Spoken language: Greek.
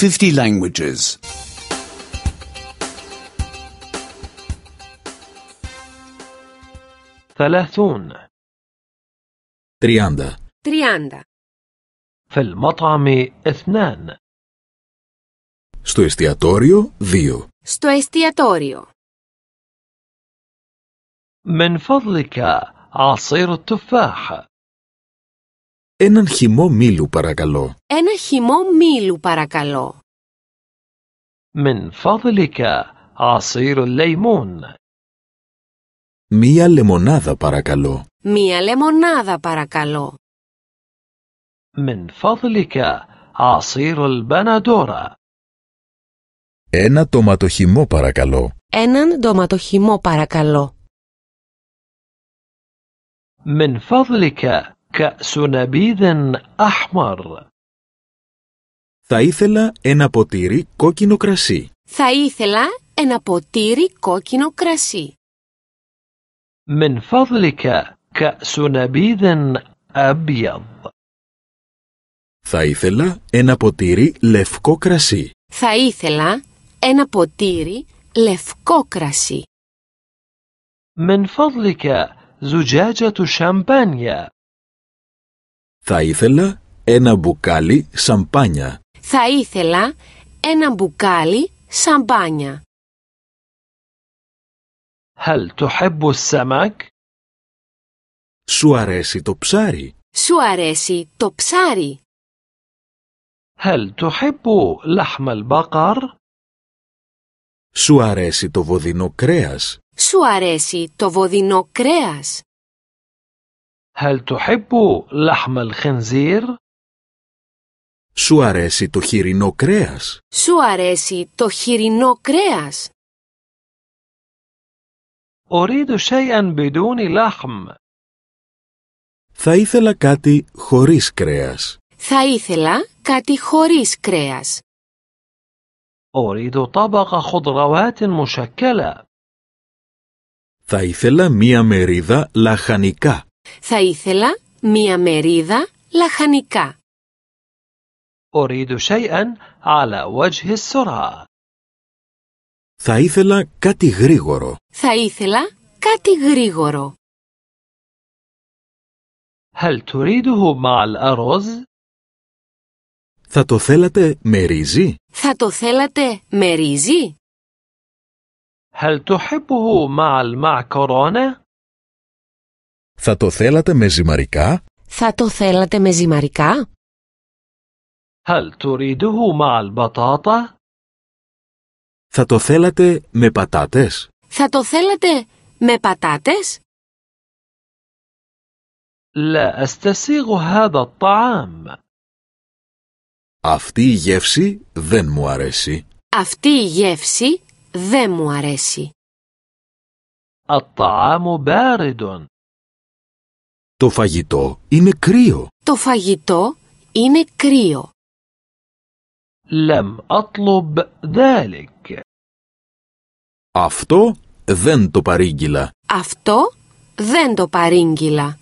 50 languages. 30 30 في المطعم 2 Στο εστιατόριο 2. Στο εστιατόριο. من فضلك عصير التفاح. Έναν χυμό μήλου παρακαλώ. Ένα χυμό μήλου παρακαλώ. من فضلك عصير الليمون. Μία λεμονάδα παρακαλώ. Μία λεμονάδα παρακαλώ. من فضلك عصير البندورة. Ένα ντοματοχυμό παρακαλώ. Έναν ντοματοχυμό παρακαλώ. من فضلك كأس نبيذ أحمر. Θα ήθελα ένα ποτήρι κόκκινο κρασί. Θα ήθελα ένα ποτήρι κόκκινο κρασί. من فضلك كأس نبيذ أبيض. Θα ήθελα ένα ποτήρι λευκό κρασί. Θα ήθελα ένα ποτήρι λευκό κρασί. من فضلك زجاجة شامبانيا. Θα ήθελα ένα μπουκάλι σαμπάνια. Θα ήθελα ένα μπουκάλι σαμπάνια. هل تحب السمك؟ Σου αρέσει το ψάρι? Σου αρέσει το ψάρι? هل تحب لحم البقر؟ Σου αρέσει το βοδινό κρέας? Σου αρέσει το βοδινό κρέας? هل تحب لحم الخنزير؟ Σου αρέσει το χοιρινό κρέας? Σου αρέσει το χοιρινό κρέας? أريد شيئا بدون لحم. Θα ήθελα κάτι χωρίς κρέας. Θα ήθελα κάτι χωρίς κρέας. أريد طبق خضروات مشكلة. Θα ήθελα μία μερίδα λαχανικά. Θα ήθελα μία μερίδα λαχανικά. أريد شيئا على وجه السرعة. Θα ήθελα κάτι γρήγορο. Θα ήθελα κάτι γρήγορο. هل تريده مع الأرز؟ Θα το θέλατε με ρύζι? Θα το θέλατε με ρύζι? هل تحبه مع المعكرونة؟ Θα το θέλατε με ζυμαρικά? Θα το θέλατε με ζυμαρικά? هل تريده مع البطاطا؟ Θα το θέλατε με πατάτες? Θα το θέλατε με πατάτες? لا أستسيغ هذا الطعام. Αυτή η γεύση δεν μου αρέσει. Αυτή η γεύση δεν μου αρέσει. الطعام بارد. Το φαγητό είναι κρύο. Το φαγητό είναι κρύο. لم أطلب ذلك. Αυτό δεν το παρήγγειλα. Αυτό δεν το παρήγγειλα.